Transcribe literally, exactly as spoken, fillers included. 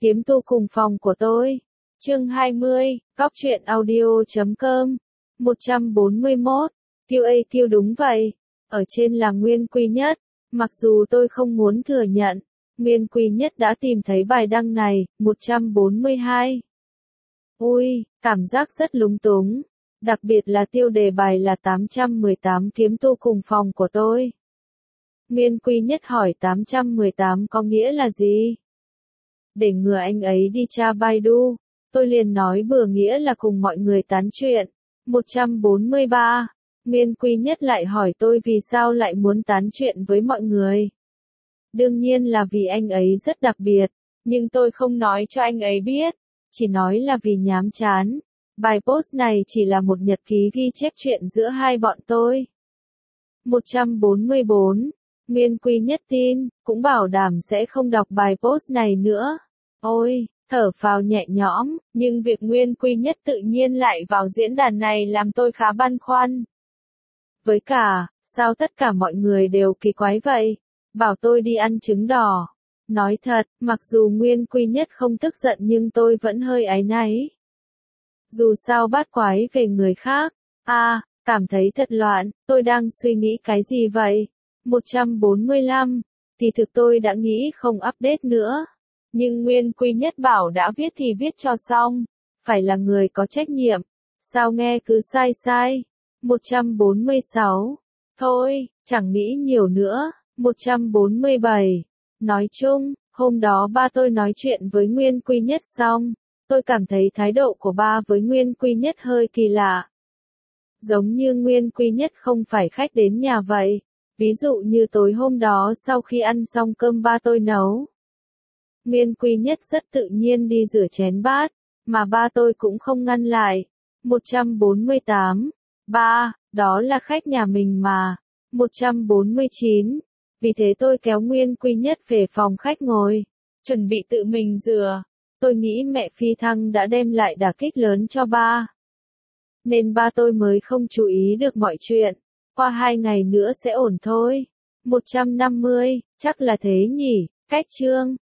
Tiếm tu cùng phòng của tôi. Chương hai mươi, Cóc truyện audio chấm com. một trăm bốn mươi mốt. Tiêu A Tiêu đúng vậy. Ở trên là Nguyên Quy Nhất. Mặc dù tôi không muốn thừa nhận, Nguyên Quy Nhất đã tìm thấy bài đăng này. một trăm bốn mươi hai. Ui, cảm giác rất lúng túng. Đặc biệt là tiêu đề bài là tám trăm mười tám kiếm tu cùng phòng của tôi. Nguyên Quy Nhất hỏi tám trăm mười tám có nghĩa là gì? Để ngừa anh ấy đi tra Baidu, tôi liền nói bừa nghĩa là cùng mọi người tán chuyện. một trăm bốn mươi ba. Nguyên Quy Nhất lại hỏi tôi vì sao lại muốn tán chuyện với mọi người. Đương nhiên là vì anh ấy rất đặc biệt, nhưng tôi không nói cho anh ấy biết, chỉ nói là vì nhàm chán. Bài post này chỉ là một nhật ký ghi chép chuyện giữa hai bọn tôi. một trăm bốn mươi bốn. Nguyên Quy Nhất tin, cũng bảo đảm sẽ không đọc bài post này nữa. Ôi, thở phào nhẹ nhõm, nhưng việc Nguyên Quy Nhất tự nhiên lại vào diễn đàn này làm tôi khá băn khoăn. Với cả, sao tất cả mọi người đều kỳ quái vậy? Bảo tôi đi ăn trứng đỏ. Nói thật, mặc dù Nguyên Quy Nhất không tức giận nhưng tôi vẫn hơi áy náy. Dù sao bát quái về người khác. À, cảm thấy thật loạn, tôi đang suy nghĩ cái gì vậy? một trăm bốn mươi lăm. Thì thực tôi đã nghĩ không update nữa. Nhưng Nguyên Quy Nhất bảo đã viết thì viết cho xong. Phải là người có trách nhiệm. Sao nghe cứ sai sai? một trăm bốn mươi sáu. Thôi, chẳng nghĩ nhiều nữa. một trăm bốn mươi bảy. Nói chung, hôm đó ba tôi nói chuyện với Nguyên Quy Nhất xong. Tôi cảm thấy thái độ của ba với Nguyên Quy Nhất hơi kỳ lạ. Giống như Nguyên Quy Nhất không phải khách đến nhà vậy. Ví dụ như tối hôm đó sau khi ăn xong cơm ba tôi nấu. Nguyên Quy Nhất rất tự nhiên đi rửa chén bát, mà ba tôi cũng không ngăn lại. một trăm bốn mươi tám. Ba, đó là khách nhà mình mà. một trăm bốn mươi chín. Vì thế tôi kéo Nguyên Quy Nhất về phòng khách ngồi, chuẩn bị tự mình rửa. Tôi nghĩ mẹ Phi Thăng đã đem lại đả kích lớn cho ba. Nên ba tôi mới không chú ý được mọi chuyện. Qua hai ngày nữa sẽ ổn thôi. một trăm năm mươi, chắc là thế nhỉ, cách chương.